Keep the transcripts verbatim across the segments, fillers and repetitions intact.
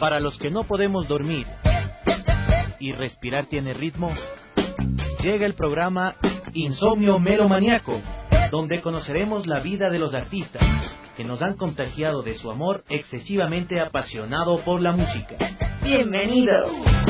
Para los que no podemos dormir y respirar tiene ritmo, llega el programa Insomnio Melomaniaco, donde conoceremos la vida de los artistas que nos han contagiado de su amor excesivamente apasionado por la música. ¡Bienvenidos!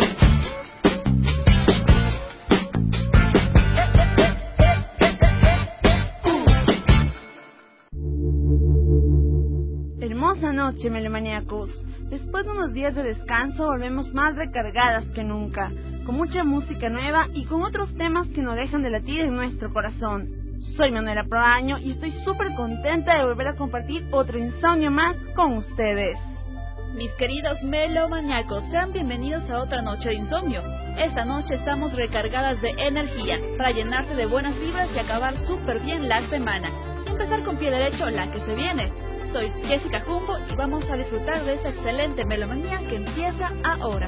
Hermosa noche, melomaniacos. Después de unos días de descanso volvemos más recargadas que nunca, con mucha música nueva y con otros temas que no dejan de latir en nuestro corazón. Soy Manuela Proaño y estoy súper contenta de volver a compartir otro insomnio más con ustedes. Mis queridos melomaniacos, sean bienvenidos a otra noche de insomnio. Esta noche estamos recargadas de energía para llenarte de buenas vibras y acabar súper bien la semana. Empezar con pie derecho la que se viene. Soy Jessica Jumbo y vamos a disfrutar de esta excelente melomanía que empieza ahora.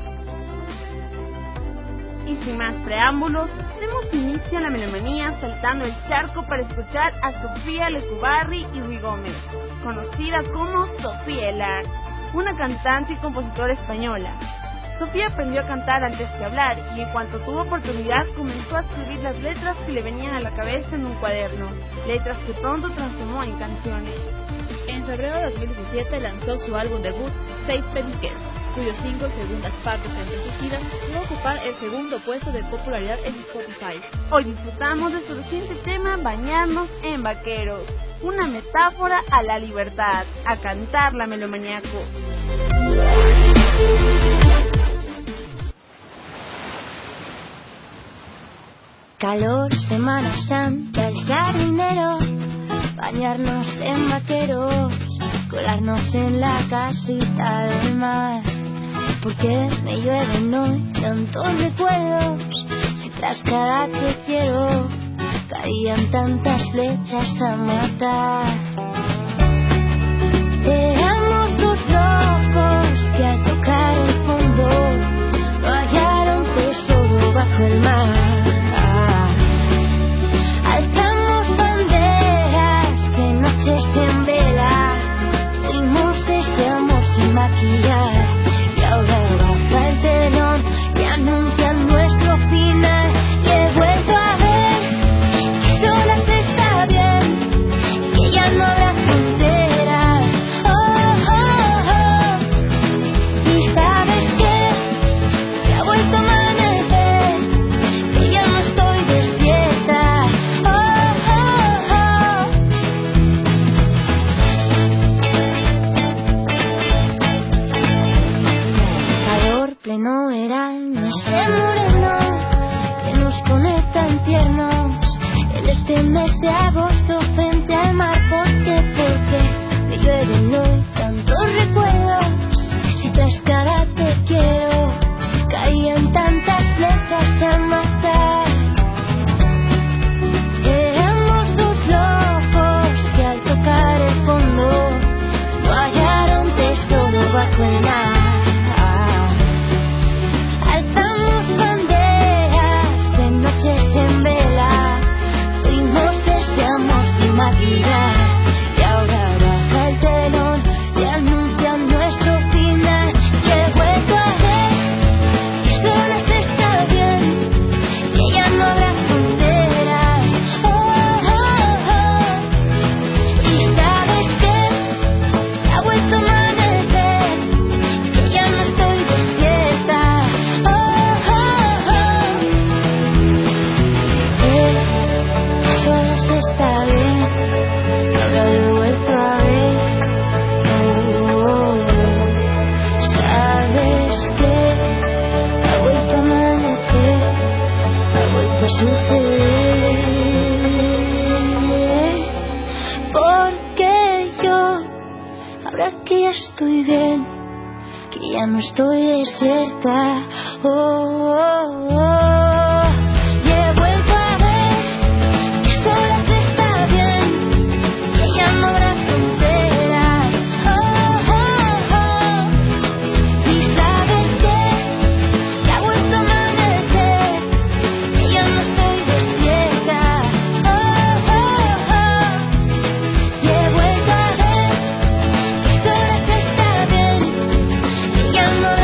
Y sin más preámbulos, demos inicio a la melomanía saltando el charco para escuchar a Sofía Lecubarri y Rui Gómez, conocida como Sofía Elar, una cantante y compositora española. Sofía aprendió a cantar antes que hablar y en cuanto tuvo oportunidad comenzó a escribir las letras que le venían a la cabeza en un cuaderno, letras que pronto transformó en canciones. En febrero de dos mil diecisiete lanzó su álbum debut, Seis Peniques, cuyo single Segundas Partes entre sus vidas llegó a ocupar el segundo puesto de popularidad en Spotify. Hoy disfrutamos de su reciente tema Bañarnos en Vaqueros, una metáfora a la libertad, a cantar la melomaniaco. Calor, Semana Santa, el jardinero, bañarnos en vaqueros, colarnos en la casita del mar. Porque me llueven hoy tantos recuerdos, si tras cada te quiero caían tantas flechas a matar. Éramos dos locos que al tocar el fondo no hallaron tesoro bajo el mar. Alzamos banderas de noches en vela, fuimos ese amor sin maquillar, y ahora baja el telón y anuncian nuestro final. Y he vuelto a ver que solas está bien, que ya no habrá fronteras. Oh, oh, oh. Y sabes que, que ha vuelto a amanecer, que ya no estoy despierta. Oh, oh, oh. Calor, pleno verano, ese moreno que nos pone tan tiernos en este mes de agosto frente al mar. ¿Por qué? Porque me llueven hoy tantos recuerdos, si tras cada te quiero caían tantas flechas a matar. Éramos dos locos que al tocar el fondo no hallaron tesoro bajo el mar. Alzamos banderas de noches en vela, fuimos ese amor sin maquillar, y ahora baja el telón y anuncian nuestro final. Y he vuelto a ver que solas está bien, que ya no habrá fronteras. Oh, oh, oh. Y sabes que ha vuelto a amanecer, que ya no estoy despierta. Oh, oh, oh. Que solas está bien, ahora lo he vuelto a ver. Oh, oh, oh. Sabes que ha vuelto a amanecer, ha vuelto a suceder. Porque yo, ahora que ya estoy bien, que ya no estoy desierta. Oh, oh, oh. Y he vuelto a ver que solas está bien, que ya no habrá fronteras. Oh, oh, oh. Y sabes que, que ha vuelto a amanecer, que ya no estoy despierta. Oh, oh, oh. Y he vuelto a ver que solas está bien, que ya no habrá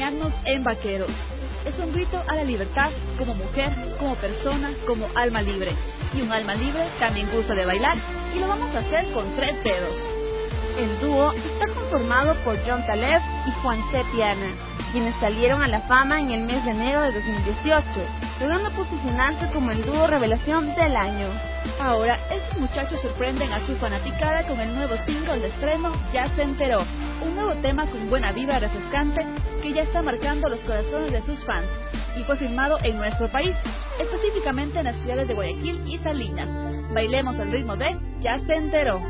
bañarnos en vaqueros. Es un grito a la libertad como mujer, como persona, como alma libre. Y un alma libre también gusta de bailar y lo vamos a hacer con tres dedos. El dúo está conformado por John Taleb y Juan C. Piana, quienes salieron a la fama en el mes de enero de dos mil dieciocho, logrando posicionarse como el dúo revelación del año. Ahora, estos muchachos sorprenden a su fanaticada con el nuevo single de estreno Ya se enteró, un nuevo tema con buena vibra refrescante que ya está marcando los corazones de sus fans y fue filmado en nuestro país, específicamente en las ciudades de Guayaquil y Salinas. Bailemos al ritmo de Ya se enteró.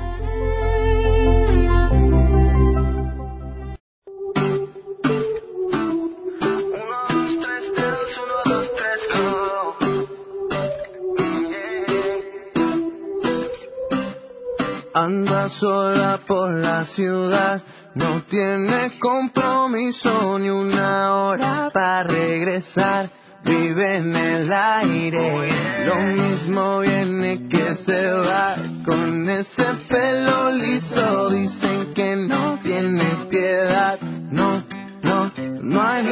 Anda sola por la ciudad, no tiene compromiso ni una hora para regresar. Vive en el aire, lo mismo viene que se va. Con ese pelo liso dicen que no tiene piedad. No, no, no hay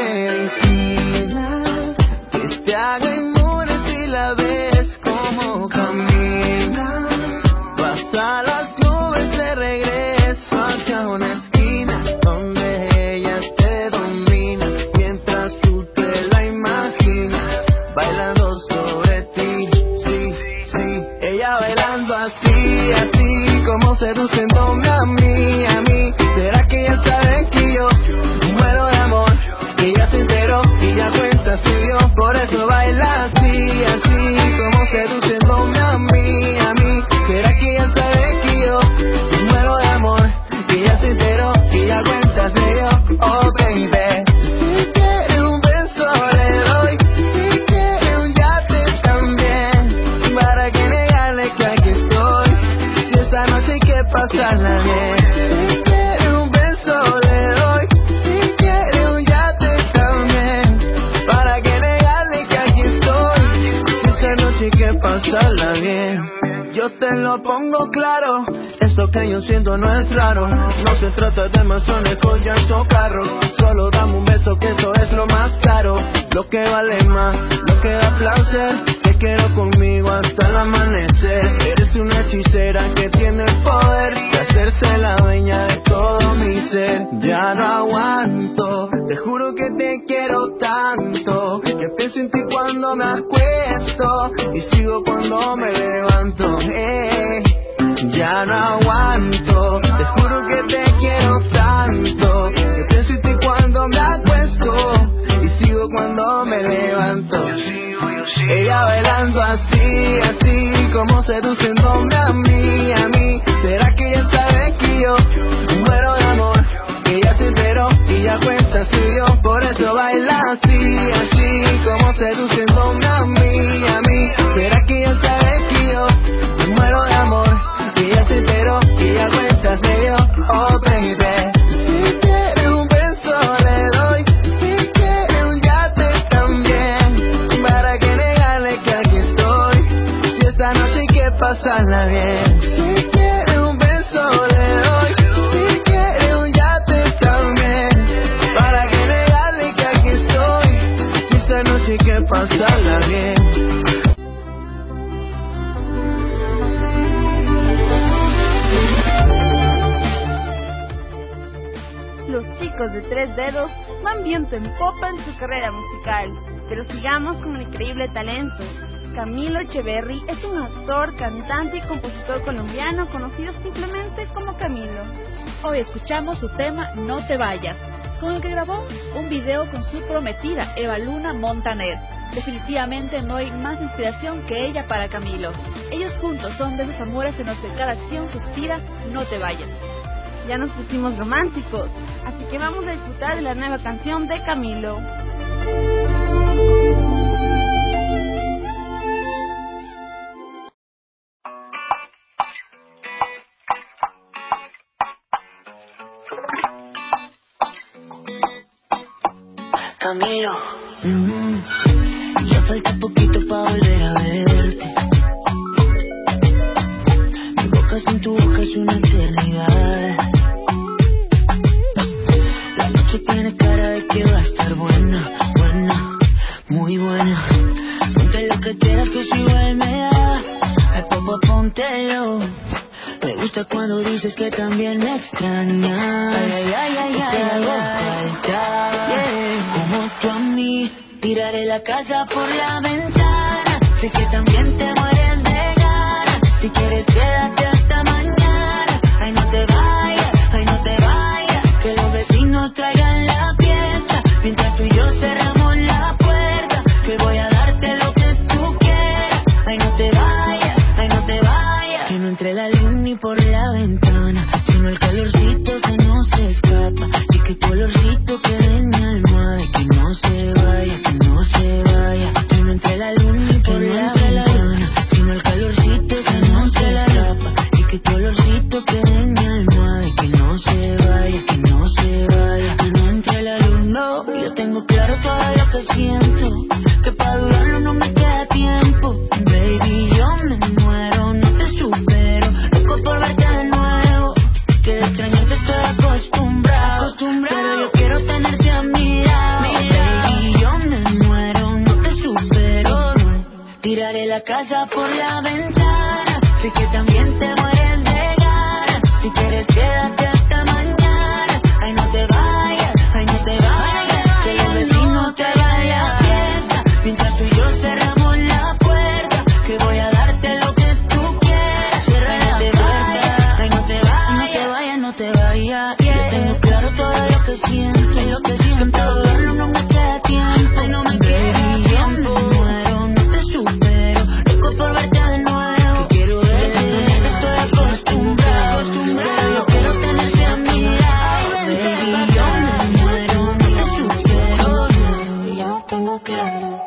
medicina que te haga inmune si la ves como camina. Pasa las nubes de regreso hacia una esquina donde ella te domina mientras tú te la imaginas bailando sobre ti. Sí, sí, ella bailando así, así como seduciéndome a mí, a mí. ¿Será que ella sabe que yo muero de amor? Que ella se enteró y ya cuenta se dio, por eso baila así, así como seduciéndome a mí, a mí. ¿Será que ella sabe que yo muero de amor? Que ella se enteró y ya cuenta se dio. Oh baby, si quiere un beso le doy, si quiere un yate también. ¿Para qué negarle que aquí estoy? Si esta noche hay que pasarla bien. Si quiere un beso le doy, si quiere un yate también. ¿Para qué negarle que aquí estoy? Si esta noche hay que pasarla bien. Yo te lo pongo claro, esto que yo siento no es raro. No se trata de mansiones, joyas o carros. Solo dame un beso que eso es lo más caro. Lo que vale más, lo que da placer. Te quiero conmigo hasta el amanecer. Eres una hechicera que tiene el poder de hacerse la dueña de todo mi ser. Ya no aguanto, te juro que te quiero tanto, que pienso en ti cuando me acuesto y sigo cuando me levanto. Eh, ya no aguanto, te juro que te quiero tanto, que pienso en ti cuando me acuesto y sigo cuando me levanto. Ella bailando así, así como seduciéndome a mí, a mí. ¿Será que ella sabe que yo muero de amor? Que ella se enteró y ya cuenta se dio, por eso baila así, así como seduciéndome a mí, a mí. ¿Será que ella sabe que yo muero de amor? Que ella se enteró y ya cuenta se dio. Oh baby, si quiere un beso le doy, si quiere un yate también. ¿Para qué negarle que aquí estoy? Si esta noche hay que pasarla bien. Si quiere un beso le doy, si quiere un yate también. ¿Para qué negarle que aquí estoy? Si esta noche hay que pasarla bien. Los chicos de Tres Dedos van viento en popa en su carrera musical, pero sigamos con el increíble talento. Camilo Echeverry es un actor, cantante y compositor colombiano conocido simplemente como Camilo. Hoy escuchamos su tema No te vayas, con el que grabó un video con su prometida Eva Luna Montaner. Definitivamente no hay más inspiración que ella para Camilo. Ellos juntos son de esos amores en los que cada acción suspira No te vayas. Ya nos pusimos románticos, así que vamos a disfrutar de la nueva canción de Camilo. Camilo, mm-hmm. Ya falta poquito para volver a verte. Mi boca sin tu boca es una eternidad. La noche tiene cara de que va a cielo. Me gusta cuando dices que también me extrañas. Ay, ay, ay, ay, ay, te hago falta. Yeah. Como tú a mí, tiraré la casa por la ventana. Sé que también te mueres de ganas. Si quieres quédate hasta mañana. Ay, no te vayas, ay, no te vayas. Que los vecinos traigan la fiesta. Mientras tú y yo cerramos la puerta. Que voy a darte lo que tú quieras. Ay, no te vayas, ay, no te vayas. Que no entre la luz ni por la ventana. Sino el calorcito se nos escapa. Y que tu olorcito quede en mi almohada. Y que no se vaya, que no se vaya. Que no entre la luz ni por la ventana. Sino el calorcito se nos escapa. Y que tu olorcito quede en mi almohada. Y que no se vaya, que no se vaya. Que no entre la luz, no. Yo tengo claro todo lo que siento. Que pa' durarlo no me queda tiempo. Baby, yo me muero, no te supero. Loco por verte de nuevo. Que de extrañarte estoy acostumbrado, acostumbrado. Pero yo quiero tenerte a mi lado. Baby, yo me muero, no te supero. Tiraré la casa por la ventana. Sé que también te mueres de ganas. Si quieres quédate hasta mañana. Ay, no te vayas, ay, no te vayas. Que los vecinos traigan la fiesta. Mientras tú y yo cerramos la puerta. Que voy a darte lo que tú quieras. Cierra la puerta, ay, no te vayas, no te vayas. Yo tengo claro todo lo que siento, lo que siento. Para dudarlo no me queda tiempo. Ay, no me queda tiempo. Yo me muero, no te supero. Loco por verte de nuevo. Que quiero verte, estoy acostumbrado, acostumbrado. Yo quiero tenerte a mi lado. Baby, yo me muero, no te supero. Yo tengo claro.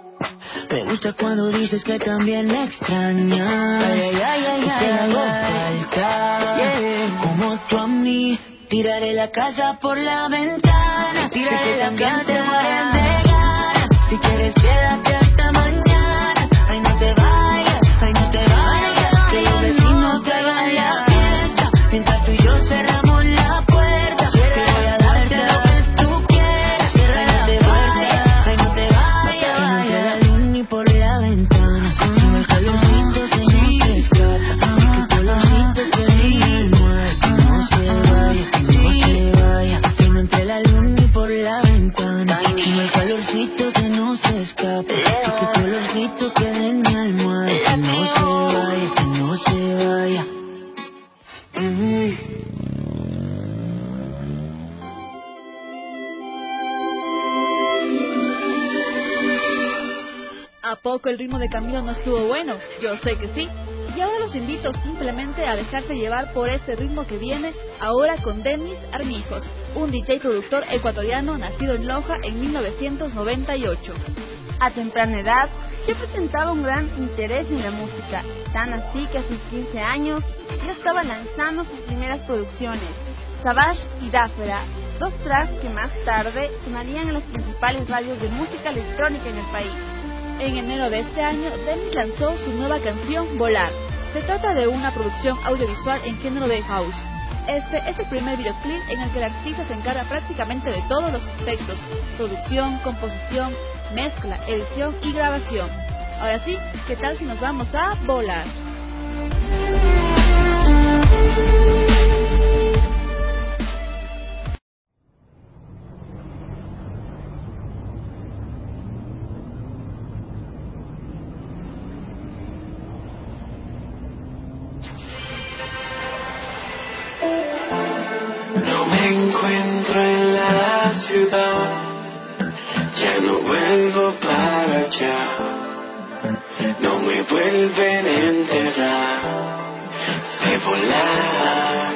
Me gusta cuando dices que también me extrañas. Ay, ay, ay, ay, te hago falta. Yeah. Como tú a mí, tiraré la casa por la ventana. Tiraré la casa, te mueres de ganas. Si quieres quédate hasta mañana. Ay, no te vayas, ay, no te vayas. Que los vecinos traigan la fiesta. Mientras tú y yo cerramos la puerta. Que voy a darte lo que tú quieras. Ay, no te vayas, ay, no te vayas. Que no entre la luz ni por la ventana. Sino el calorcito se nos escapa. Y que tu olorcito quede en mi almohada. Que no se vaya, que no se vaya. Que no entre la luz ni por la ventana. Sino el calorcito se nos escapa. Y que tu olorcito quede en mi almohada. Que no se vaya, que no se vaya. Mm. ¿A poco el ritmo de Camilo no estuvo bueno? Yo sé que sí. Y ahora los invito simplemente a dejarse llevar por este ritmo que viene ahora con Denis Armijos, un D J productor ecuatoriano nacido en Loja en mil novecientos noventa y ocho. A temprana edad, ya presentaba un gran interés en la música, tan así que a sus quince años ya estaba lanzando sus primeras producciones, Savage y Dáfera, dos tracks que más tarde sonarían en las principales radios de música electrónica en el país. En enero de este año, Denis lanzó su nueva canción, Volar. Se trata de una producción audiovisual en género de house. Este es el primer videoclip en el que el artista se encarga prácticamente de todos los aspectos: producción, composición, mezcla, edición y grabación. Ahora sí, ¿qué tal si nos vamos a volar? No me encuentro en la ciudad, ya no vuelvo para allá, no me vuelven a enterrar, sé volar.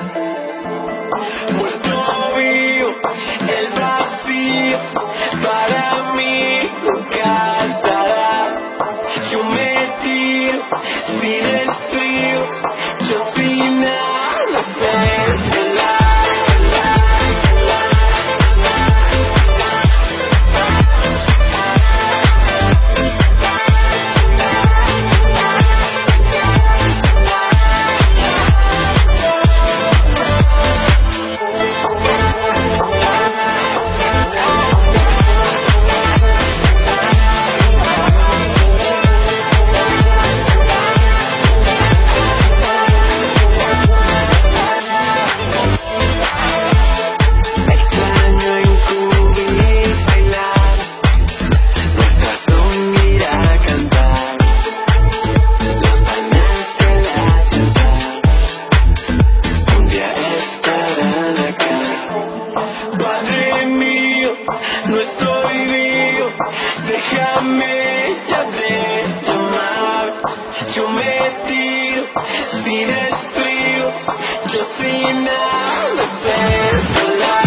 Puerto Río, el vacío, para mí nunca estará. Yo me tiro sin estribos, yo sin nada sé volar. final de ser sola.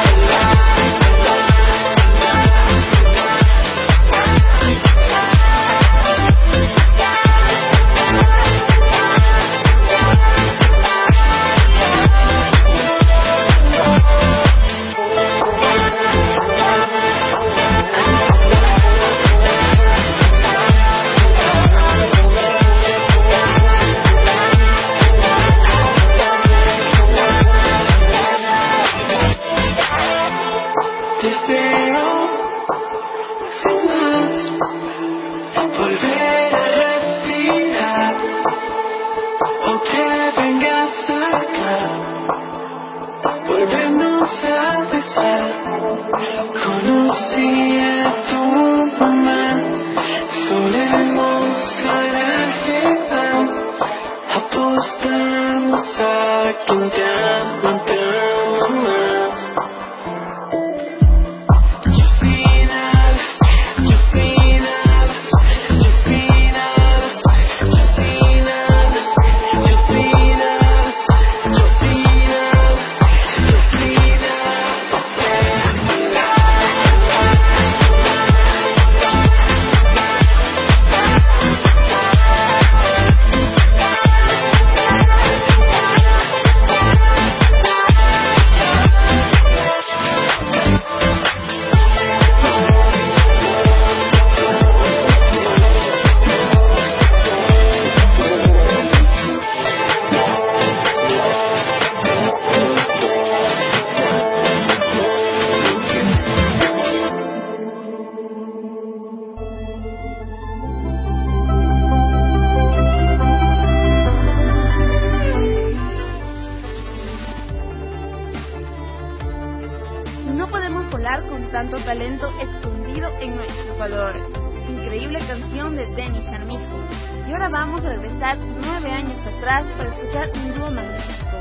Tanto talento escondido en nuestros valores. Increíble canción de Denis Armijo. Y ahora vamos a regresar nueve años atrás para escuchar un dúo magnífico.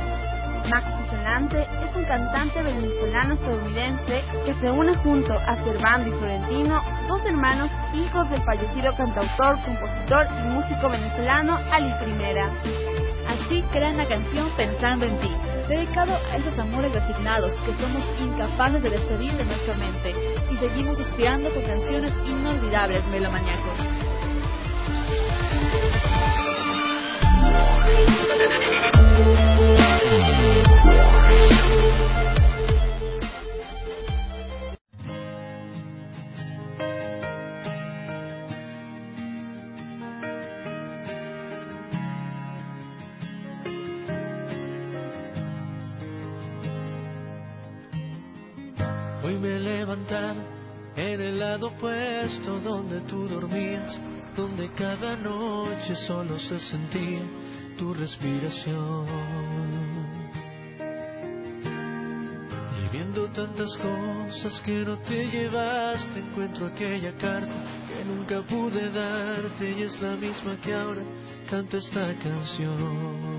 Maxi Celante es un cantante venezolano-estadounidense que se une junto a Servando y Florentino, dos hermanos hijos del fallecido cantautor, compositor y músico venezolano Ali Primera. Así crean la canción Pensando en ti, dedicado a esos amores resignados que somos incapaces de despedir de nuestra mente y seguimos aspirando con canciones inolvidables, melomaniacos. Hoy me he levantado en el lado opuesto donde tú dormías, donde cada noche solo se sentía tu respiración. Y viendo tantas cosas que no te llevaste, encuentro aquella carta que nunca pude darte y es la misma que ahora canto esta canción.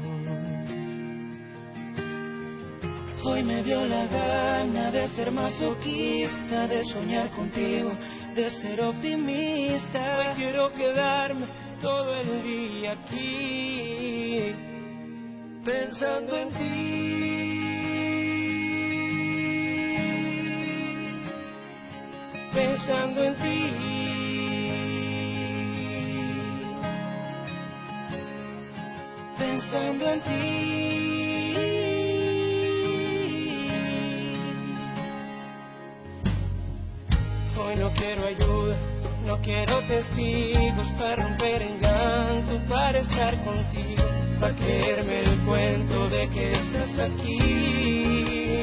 Hoy me dio la gana de ser masoquista, de soñar contigo, de ser optimista. Hoy quiero quedarme todo el día aquí, pensando en ti, pensando en ti, pensando en ti. Hoy no quiero ayuda, no quiero testigos para romper el llanto, para estar contigo, para creerme el cuento de que estás aquí.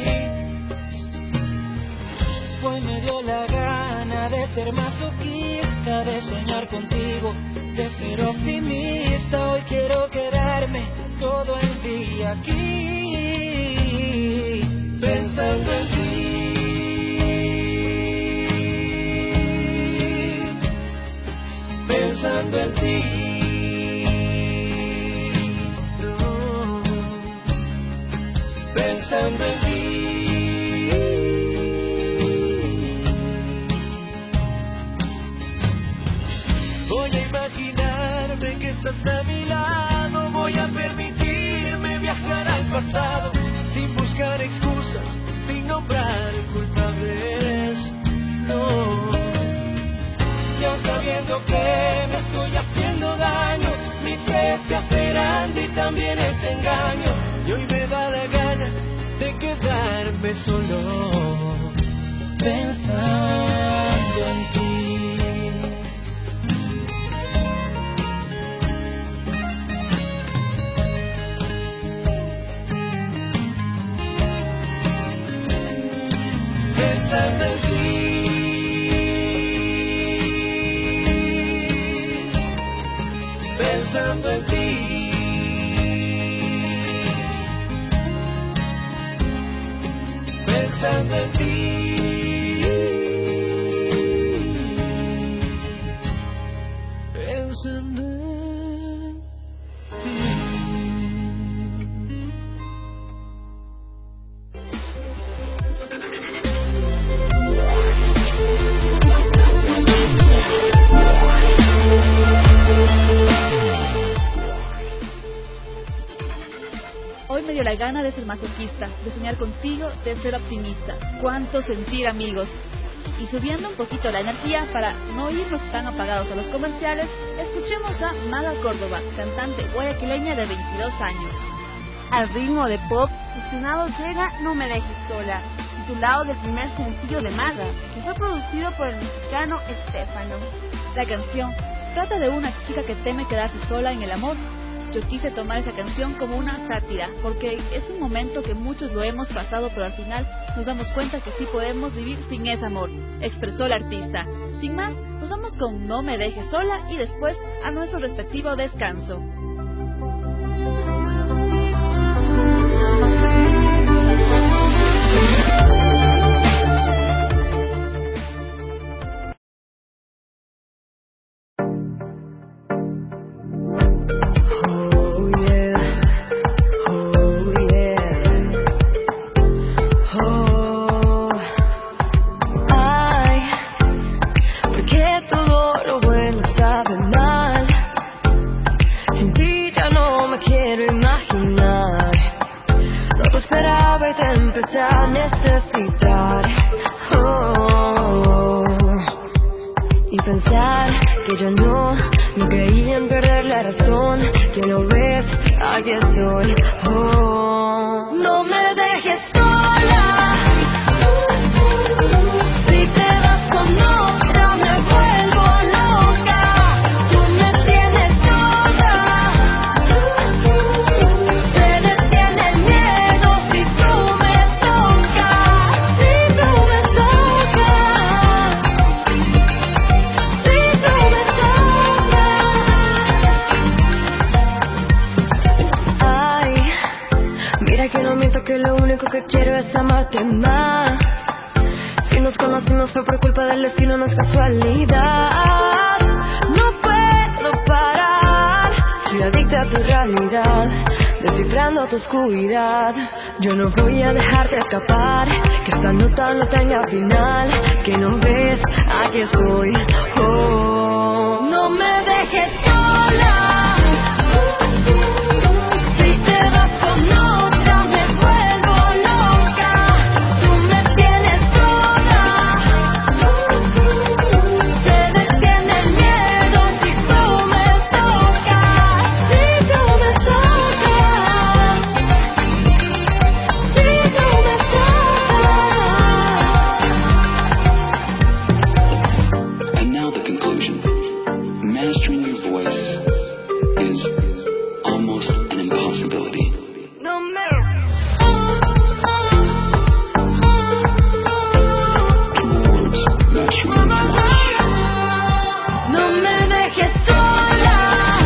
Hoy me dio la gana de ser masoquista, de soñar contigo, de ser optimista. Hoy quiero quedarme todo el día aquí, pensando en ti, pensando en ti, no, pensando en ti. Voy a imaginarme que estás a mi lado, voy a permitirme viajar al pasado, también este engaño, y hoy me da la gana de quedarme solo pensando en ti. Pensando en ti, pensando en ti, pensando en ti, pensando en ti. Hoy me dio la gana de ser masoquista, de soñar contigo, de ser optimista. Cuánto sentir, amigos. Y subiendo un poquito la energía para no irnos tan apagados a los comerciales, escuchemos a Maga Córdoba, cantante guayaquileña de veintidós años. Al ritmo de pop, fusionado llega No me dejes sola, titulado del primer sencillo de Maga, que fue producido por el mexicano Estefano. La canción trata de una chica que teme quedarse sola en el amor. Yo quise tomar esa canción como una sátira, porque es un momento que muchos lo hemos pasado, pero al final nos damos cuenta que sí podemos vivir sin ese amor, expresó la artista. Sin más, nos vamos con No me dejes sola y después a nuestro respectivo descanso. A necesitar oh, y pensar que yo no, no creía en perder la razón, que no ves, aquí estoy oh. No me dejes sola, si te vas con otra me vuelvo loca, tú me tienes sola, se detiene el miedo si tú me que lo único que quiero es amarte más. Si nos conocimos fue por culpa del destino, no es casualidad. No puedo parar, soy adicta a tu realidad, descifrando tu oscuridad. Yo no voy a dejarte escapar, que esta nota no tenga final, que no ves, aquí estoy oh. No me dejes sola, si te vas con otra me vuelvo loca, tú me tienes sola, se detiene el miedo si tú me tocas, si tú me tocas, si tú me tocas. And now the conclusion. Mastering your voice is almost an impossibility. No me No me dejes sola,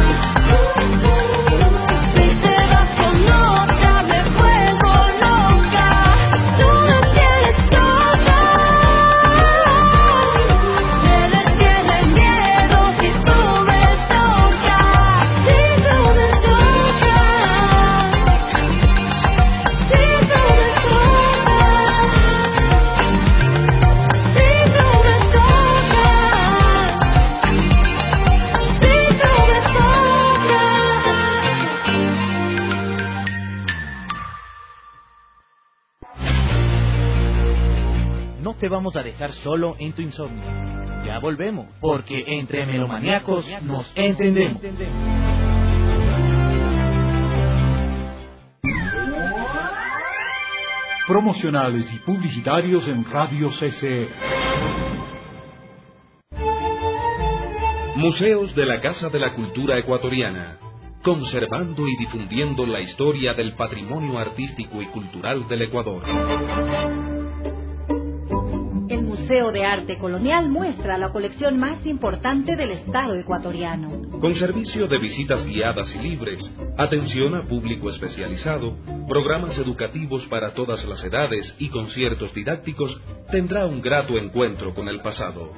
si te vas con otra me vuelvo loca, tú me tienes sola, se detiene el miedo si tú me tocas, si tú me tocas, si tú me No te vamos a dejar solo en tu insomnio. Ya volvemos, porque entre melomaníacos nos entendemos. promocionales y publicitarios en Radio C C E. Museos de la Casa de la Cultura Ecuatoriana, conservando y difundiendo la historia del patrimonio artístico y cultural del Ecuador. El Museo de Arte Colonial muestra la colección más importante del Estado ecuatoriano. Con servicio de visitas guiadas y libres, atención a público especializado, programas educativos para todas las edades y conciertos didácticos, tendrá un grato encuentro con el pasado.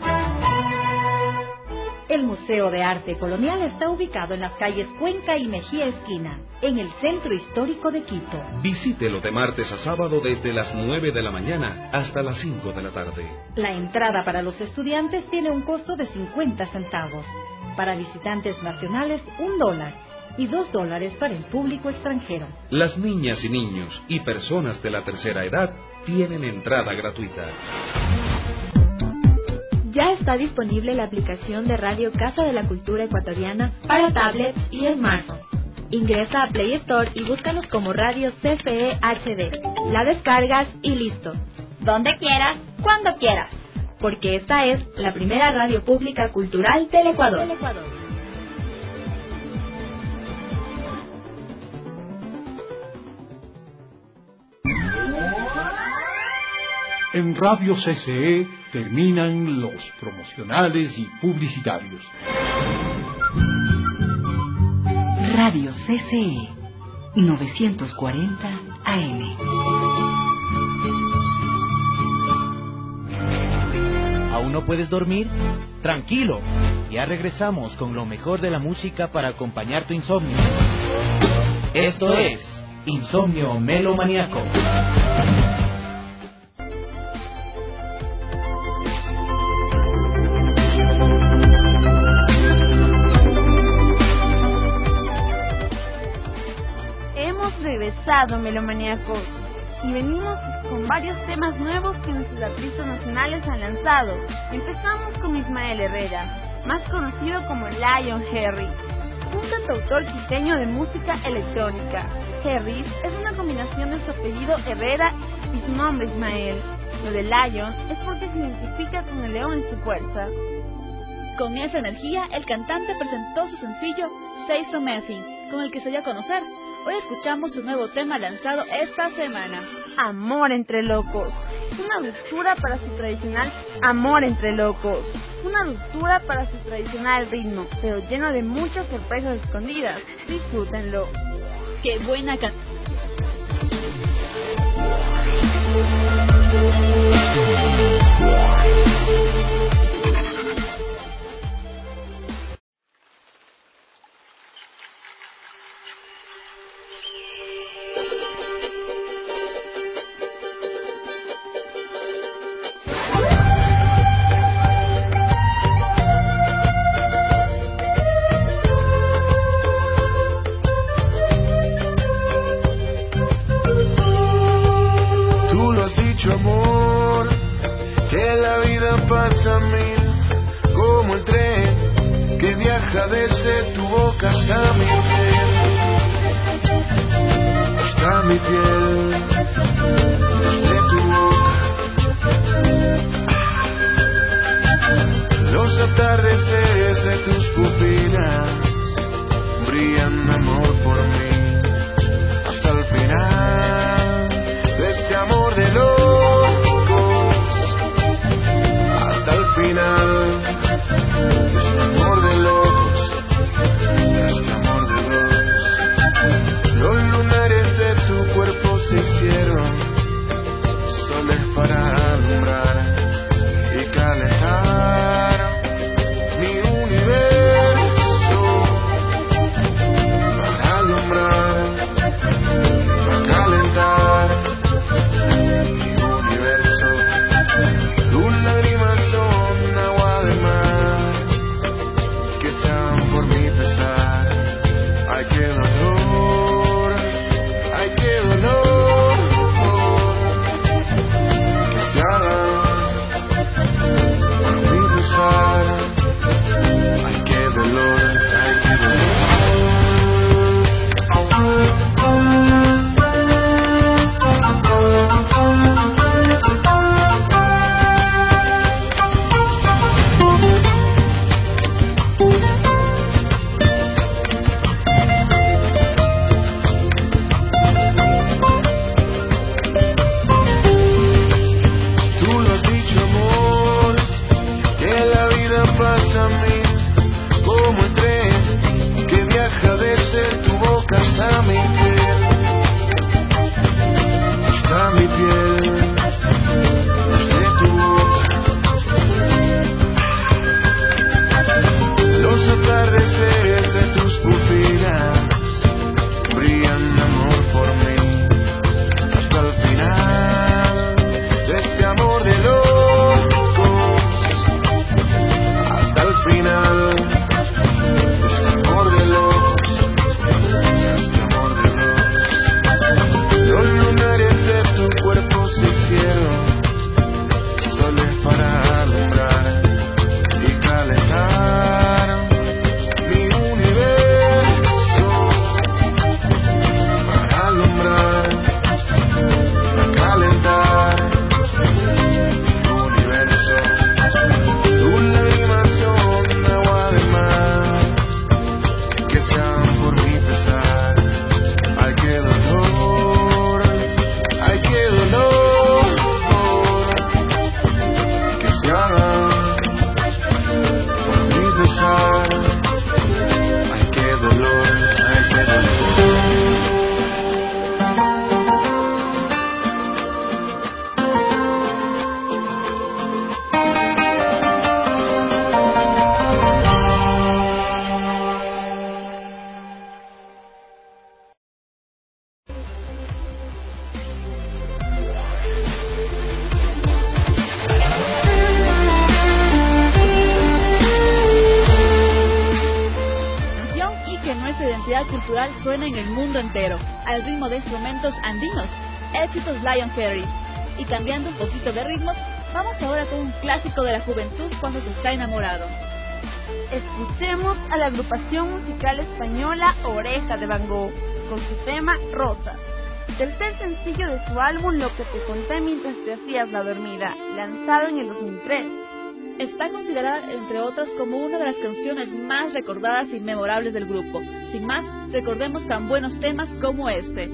El Museo de Arte Colonial está ubicado en las calles Cuenca y Mejía Esquina, en el Centro Histórico de Quito. Visítelo de martes a sábado desde las nueve de la mañana hasta las cinco de la tarde. La entrada para los estudiantes tiene un costo de cincuenta centavos. Para visitantes nacionales, un dólar. Y dos dólares para el público extranjero. Las niñas y niños y personas de la tercera edad tienen entrada gratuita. Ya está disponible la aplicación de Radio Casa de la Cultura Ecuatoriana para tablets y smartphones. Ingresa a Play Store y búscanos como Radio C C E H D. La descargas y listo. Donde quieras, cuando quieras. Porque esta es la primera radio pública cultural del Ecuador. Del Ecuador. En Radio C C E terminan los promocionales y publicitarios. Radio C C E novecientos cuarenta A M. ¿Aún no puedes dormir? Tranquilo, ya regresamos con lo mejor de la música para acompañar tu insomnio. Esto es Insomnio Melomaniaco. Regresado, melomaniacos, y venimos con varios temas nuevos que nuestros artistas nacionales han lanzado. Empezamos con Ismael Herrera, más conocido como Lion Harris, un cantautor quiteño de música electrónica. Harris es una combinación de su apellido Herrera y su nombre Ismael. Lo de Lion es porque se identifica con el león en su fuerza. Con esa energía, el cantante presentó su sencillo Say Something, con el que se dio a conocer. Hoy escuchamos su nuevo tema lanzado esta semana. Amor entre locos. Una dulzura para su tradicional Amor entre locos. Una dulzura para su tradicional ritmo, pero lleno de muchas sorpresas escondidas. Disfrútenlo. ¡Qué buena canción! Desde tu boca hasta mi piel, hasta mi piel, desde tu boca. Los atardeceres de tus pupilas brillan de amor por mí, hasta el final de este amor de locos, hasta el final de este amor de locos. Este amor de cultural suena en el mundo entero, al ritmo de instrumentos andinos, éxitos Lion Ferries. Y cambiando un poquito de ritmos, vamos ahora con un clásico de la juventud cuando se está enamorado. Escuchemos a la agrupación musical española Oreja de Van Gogh, con su tema Rosas, tercer sencillo de su álbum Lo que te conté mientras te hacías la dormida, lanzado en el dos mil tres. Está considerada, entre otras, como una de las canciones más recordadas y memorables del grupo. Sin más, recordemos tan buenos temas como este.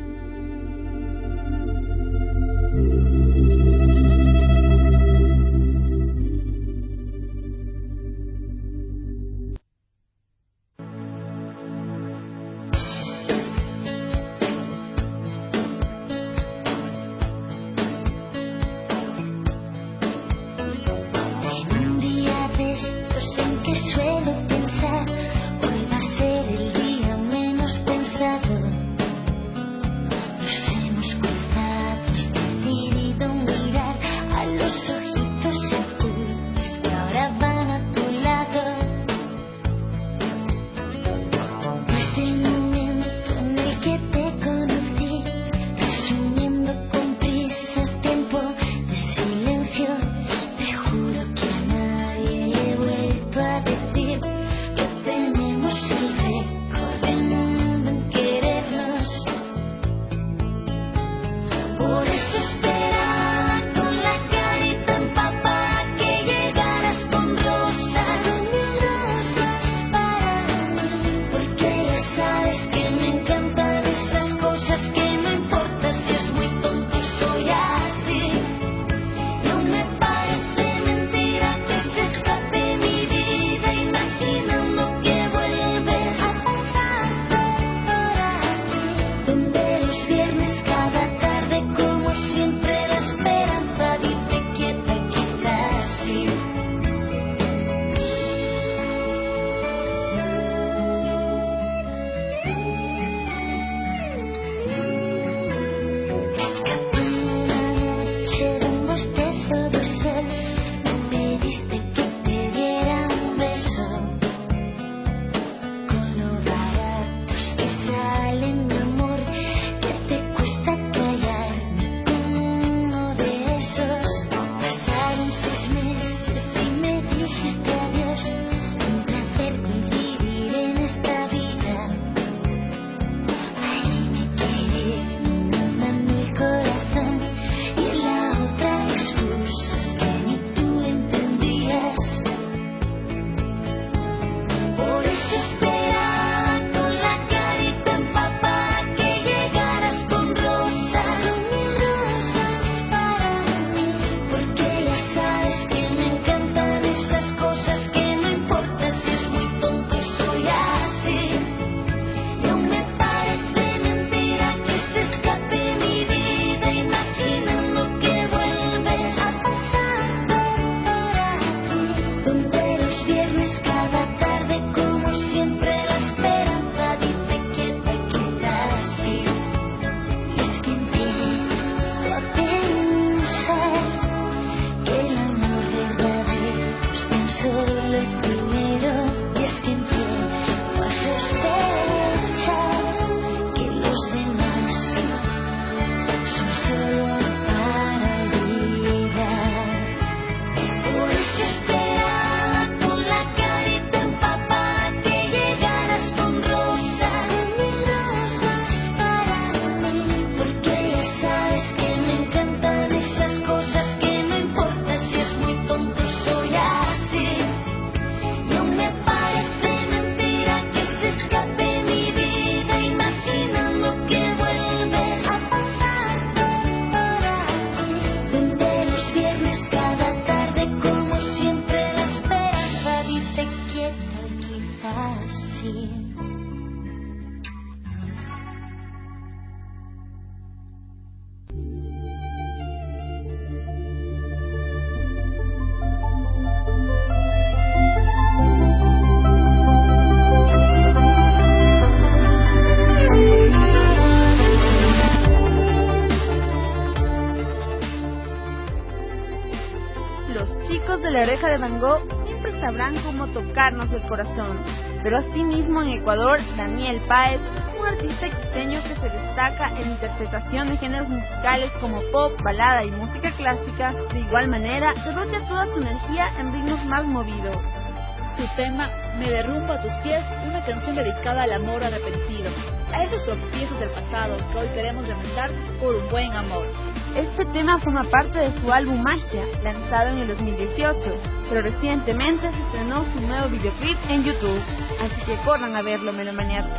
Los chicos de la Oreja de Van Gogh siempre sabrán cómo tocarnos el corazón. Pero asimismo en Ecuador, Daniel Páez, un artista quiteño que se destaca en interpretación de géneros musicales como pop, balada y música clásica, de igual manera derrocha toda su energía en ritmos más movidos. Su tema, Me derrumbo a tus pies, una canción dedicada al amor arrepentido, a esos tropiezos del pasado que hoy queremos remendar por un buen amor. Este tema forma parte de su álbum Magia, lanzado en el dos mil dieciocho, pero recientemente se estrenó su nuevo videoclip en YouTube, así que corran a verlo, melomaniacos.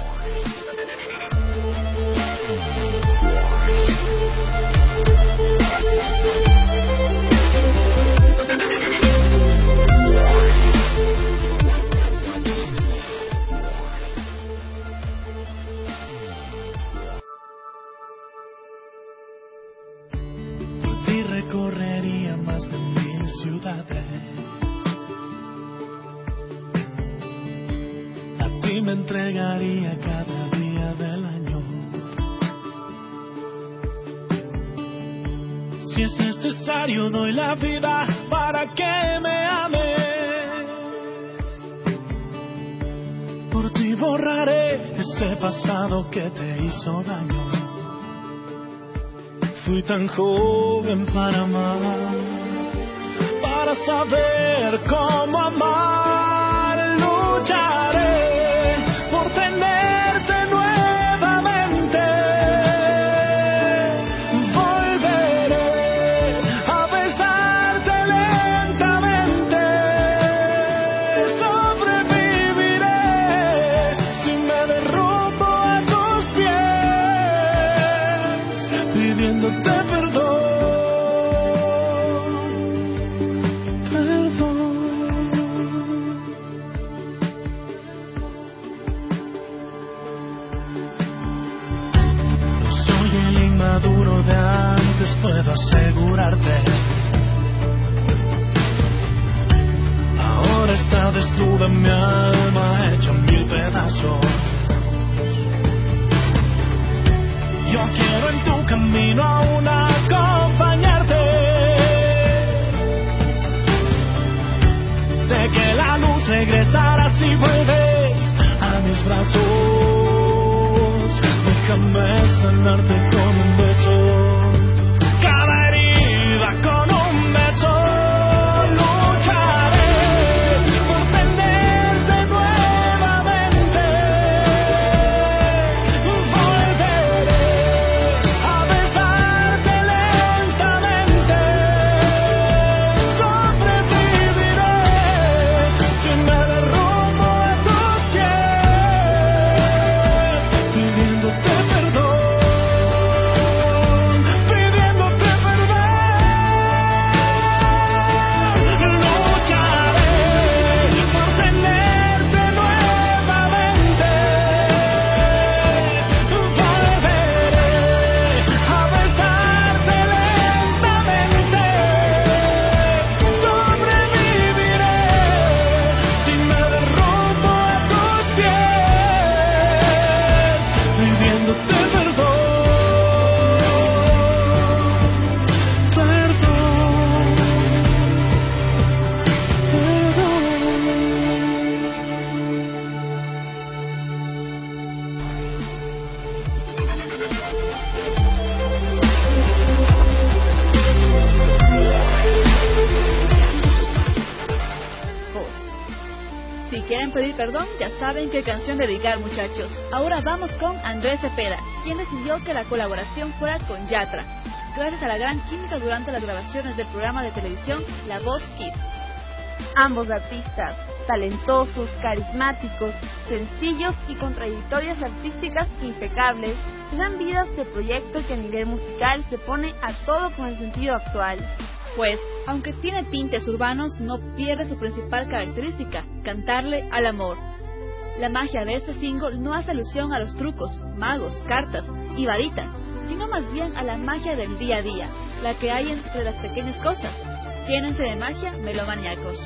Recorrería más de mil ciudades. A ti me entregaría cada día del año. Si es necesario, doy la vida para que me ames. Por ti borraré ese pasado que te hizo daño. Fui tan joven para amar, para saber cómo amar. Lucharé por tenerte nuevamente. Volveré a besarte lentamente. Sobreviviré si me derrumbo a tus pies, pidiéndote perdón, perdón. No soy el inmaduro de antes, puedo asegurarte. Ahora está desnuda mi alma, hecha mil pedazos. Yo quiero en tu camino aún acompañarte. Sé que la luz regresará si vuelves a mis brazos. Déjame sanarte con un beso, cada herida con un beso. Lucharé por tenerte nuevamente. Volveré a besarte lentamente. Sobreviviré si me derrumbo a tus pies, pidiéndote perdón, pidiéndote perdón. Lucharé por tenerte nuevamente. Volveré a besarte lentamente. Sobreviviré si me derrumbo a tus pies, pidiéndote perdón, perdón, Si quieren pedir perdón, ya saben qué canción dedicar, muchachos. Ahora vamos con Andrés Cepeda, quien decidió que la colaboración fuera con Yatra, gracias a la gran química durante las grabaciones del programa de televisión La Voz Kids. Ambos artistas, talentosos, carismáticos, sencillos y con trayectorias artísticas impecables, dan vida a este proyecto que a nivel musical se pone a todo con el sentido actual. Pues, aunque tiene tintes urbanos, no pierde su principal característica, cantarle al amor. La magia de este single no hace alusión a los trucos, magos, cartas y varitas, sino más bien a la magia del día a día, la que hay entre las pequeñas cosas. Llénense de magia, melomaniacos.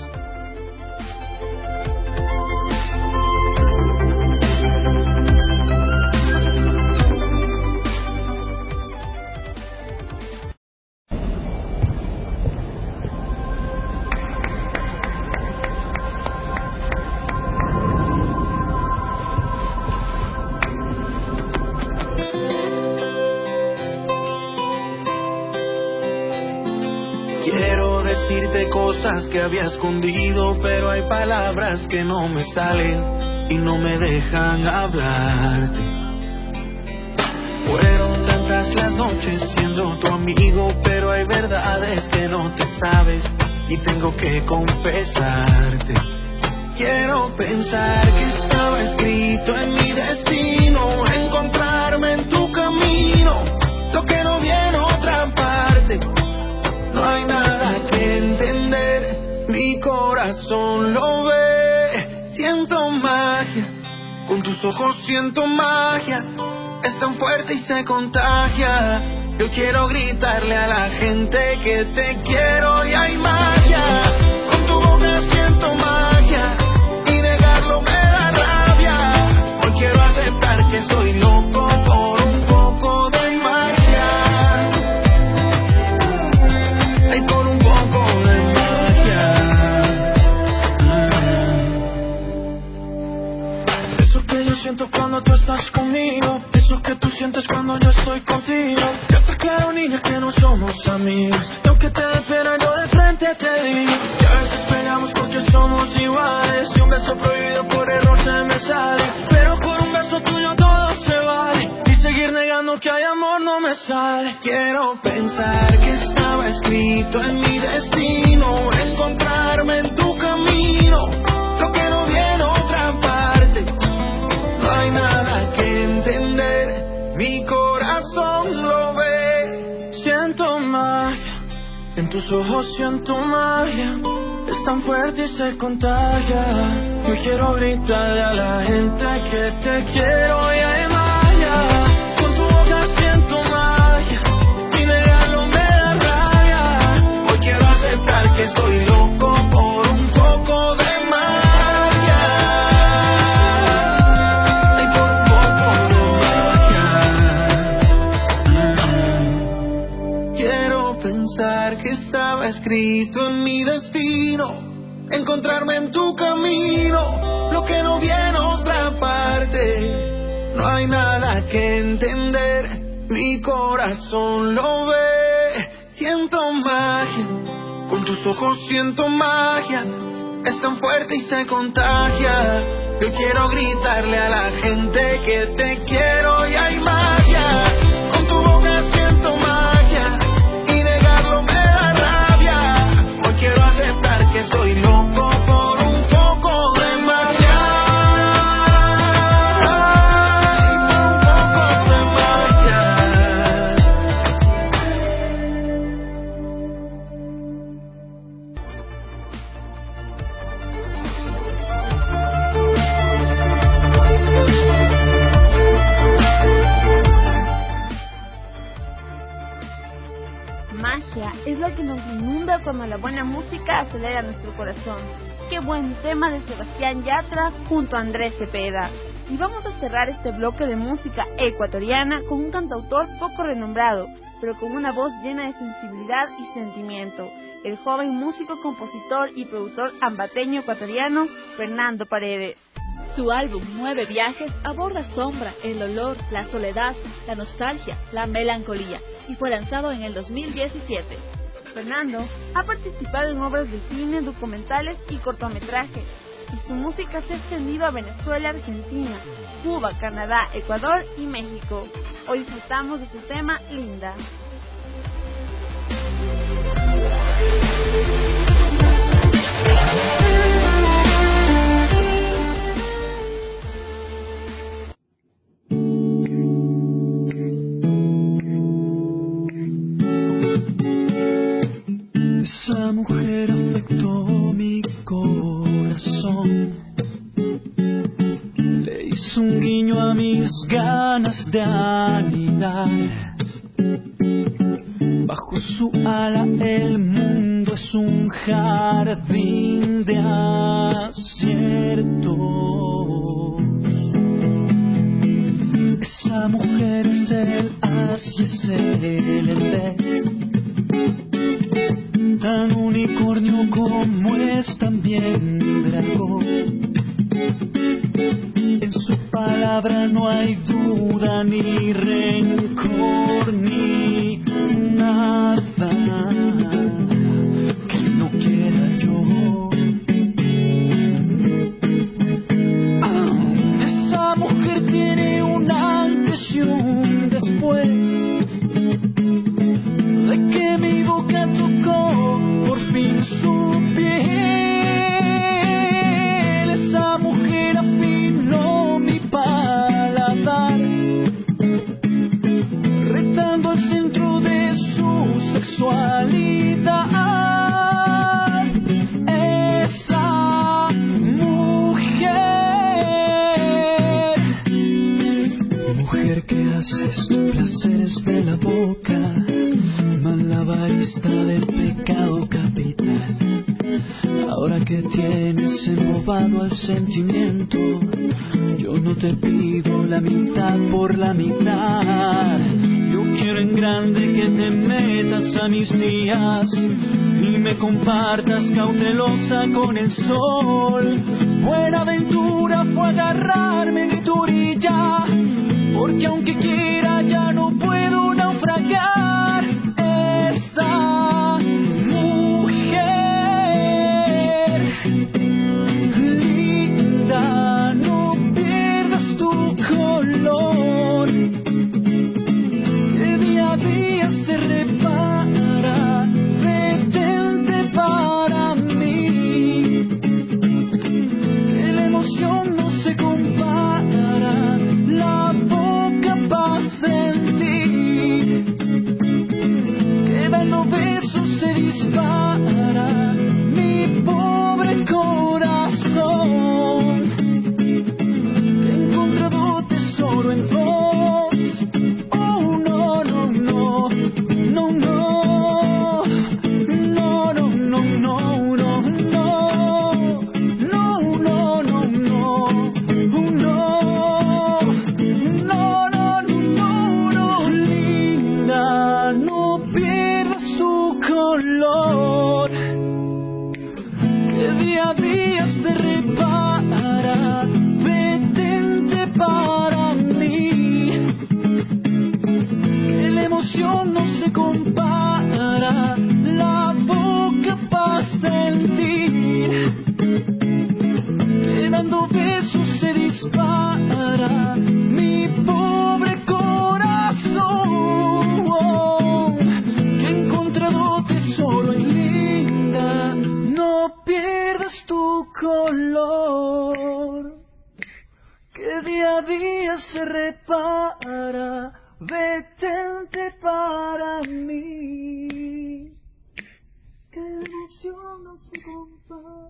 Quiero decirte cosas que había escondido, pero hay palabras que no me salen y no me dejan hablarte. Fueron tantas las noches siendo tu amigo, pero hay verdades que no te sabes y tengo que confesarte. Quiero pensar que estaba escrito en mi destino, encontrarme en tu camino, lo que no viene otra parte. No hay nada que entender, mi corazón lo ve. Siento magia, con tus ojos siento magia. Es tan fuerte y se contagia. Yo quiero gritarle a la gente que te quiero y hay magia. Con tu boca siento magia y negarlo me da rabia. Hoy quiero aceptar que estoy loco por un poco de magia. Ay, por un poco de magia. Eso que yo siento cuando tú estás conmigo, eso que tú sientes cuando yo estoy contigo. Ya está claro, niña, que no somos amigos. Y aunque te dé pena, yo de frente te digo que a veces peleamos porque somos iguales. Y un beso prohibido por error se me sale, pero por un beso tuyo todo se vale. Y seguir negando que hay amor no me sale. Quiero pensar que estaba escrito en mi destino, encontrarme en tu camino, lo que no viene otra parte. No hay nada que entender, mi corazón lo ve. Siento magia, en tus ojos siento magia. Es tan fuerte y se contagia. Yo quiero gritarle a la gente que te quiero y hay magia. Con tu boca siento magia y negarlo me da rabia. Hoy quiero aceptar que estoy loco por un poco de magia. Ay, por un poco de magia. Quiero pensar que estaba escrito en mi destino, encontrarme en tu camino, lo que no viene otra parte. No hay nada que entender, mi corazón lo ve. Siento magia, con tus ojos siento magia. Es tan fuerte y se contagia. Yo quiero gritarle a la gente que te quiero y hay magia. Con tu boca siento magia y negarlo me da rabia. Hoy quiero aceptar que soy loco por un poco de magia. Ay, por un poco de magia. Magia es lo que nos inunda cuando la buena música acelera nuestro corazón. Qué buen tema de Sebastián Yatra junto a Andrés Cepeda. Y vamos a cerrar este bloque de música ecuatoriana con un cantautor poco renombrado, pero con una voz llena de sensibilidad y sentimiento. El joven músico, compositor y productor ambateño ecuatoriano Fernando Paredes. Su álbum Nueve Viajes aborda sombra, el olor, la soledad, la nostalgia, la melancolía y fue lanzado en el dos mil diecisiete. Fernando ha participado en obras de cine, documentales y cortometrajes y su música se ha extendido a Venezuela, Argentina, Cuba, Canadá, Ecuador y México. Hoy disfrutamos de su tema Linda. Esa mujer afectó mi corazón, le hizo un guiño a mis ganas de anidar. Bajo su ala el mundo es un jardín de aciertos. Esa mujer es el as y es el pez, tan unicornio como es también dragón. En su palabra no hay duda ni rencor ni nada. de la boca, malabarista del pecado capital. Ahora que tienes embobado al sentimiento, yo no te pido la mitad por la mitad. Yo quiero en grande que te metas a mis días y me compartas cautelosa con el sol. Buena aventura fue agarrarme en tu orilla, porque aunque quiera ya no puedo naufragar. Esa mujer linda, no pierdas tu color, que día a día se repara. Detente para mí, que la emoción no se compara. La boca pasa en ti, que dando besos se dispara mi pobre corazón. He encontrado tesoro en vos. Oh, no, no, no, no, no. No, no, no, no, no, no. No, no, no, no. Oh, no. No, no, no, no. Linda, no pierdas tu color, que día a día se repara. Detente para mí, que la emoción no se compara. La boca para sentir, que dando besos se dispara mi pobre corazón. Que he encontrado tesoro en linda, no pierdas tu color, que día a día se repara. Detente para mí, que la emoción no se compara.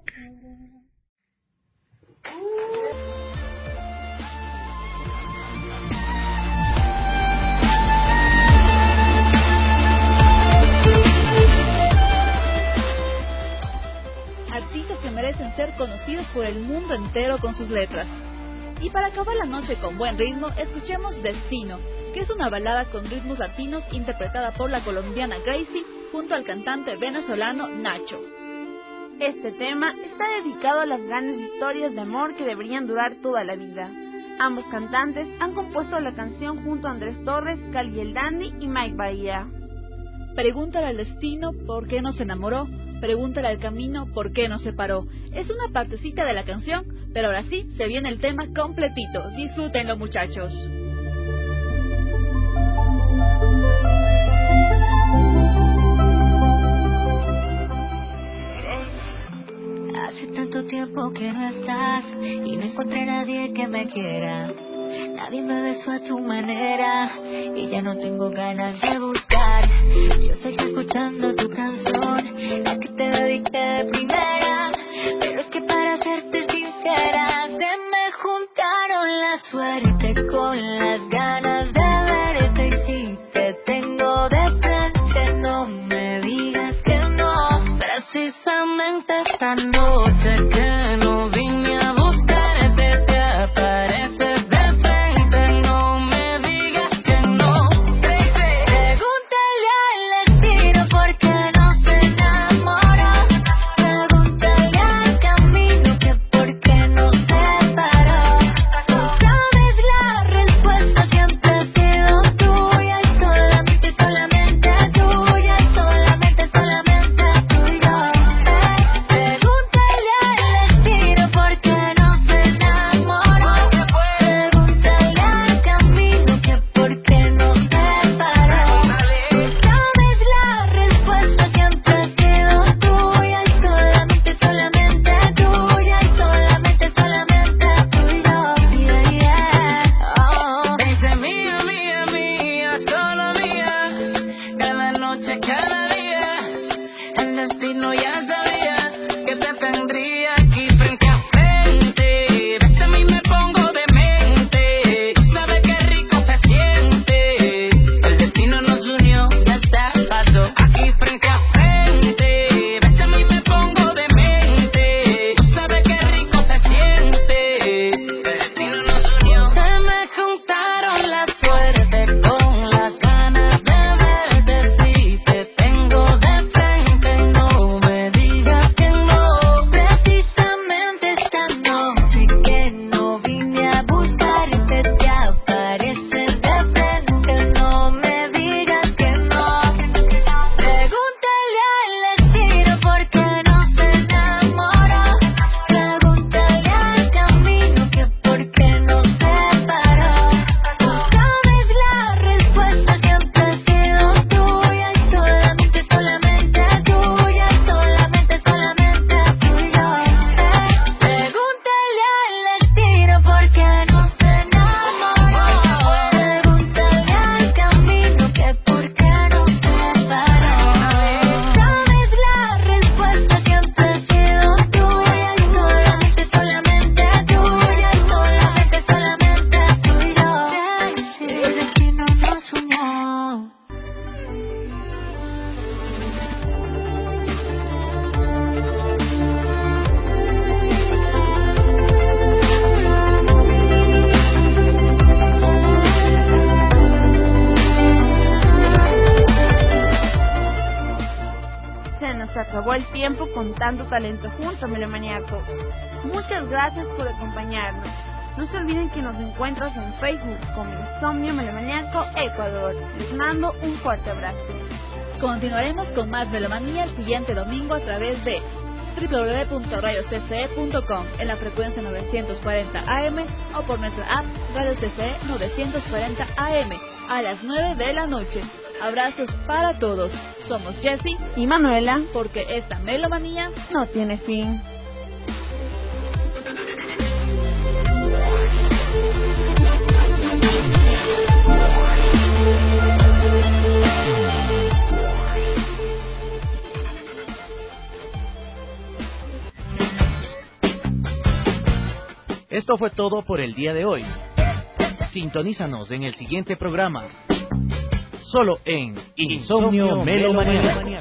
Artistas que merecen ser conocidos por el mundo entero con sus letras. Y para acabar la noche con buen ritmo, escuchemos Destino, que es una balada con ritmos latinos interpretada por la colombiana Gracie junto al cantante venezolano Nacho. Este tema está dedicado a las grandes historias de amor que deberían durar toda la vida. Ambos cantantes han compuesto la canción junto a Andrés Torres, Cali el Dandy y Mike Bahía. Pregúntale al destino por qué nos enamoró, pregúntale al camino por qué nos separó. Es una partecita de la canción, pero ahora sí se viene el tema completito. Disfrútenlo, muchachos. Hace tanto tiempo que no estás y no encontré a nadie que me quiera. Nadie me besó a tu manera y ya no tengo ganas de buscar. Yo sé que escuchando tu canción, la que te dediqué de primera, pero es que para serte sincera, se me juntaron la suerte con las ganas de verte. Y si te tengo de frente, no me digas que no. Precisamente esta noche que no vine a buscarte, te apareces de frente, no me digas que no. Pregúntale al destino por qué nos enamoró, pregúntale al camino que por qué nos separó. Tú sabes la respuesta se acabó el tiempo con tanto talento junto, melomaníacos. Muchas gracias por acompañarnos. No se olviden que nos encuentras en Facebook como Insomnio Melomaniaco Ecuador. Les mando un fuerte abrazo. Continuaremos con más Melomanía el siguiente domingo a través de doble u doble u doble u punto radio c c e punto com en la frecuencia novecientos cuarenta A M o por nuestra app Radio C C E novecientos cuarenta A M a las nueve de la noche. Abrazos para todos. Somos Jessie y Manuela, porque esta Melomanía no tiene fin. Esto fue todo por el día de hoy. Sintonízanos en el siguiente programa, solo en Insomnio Melomaniaco.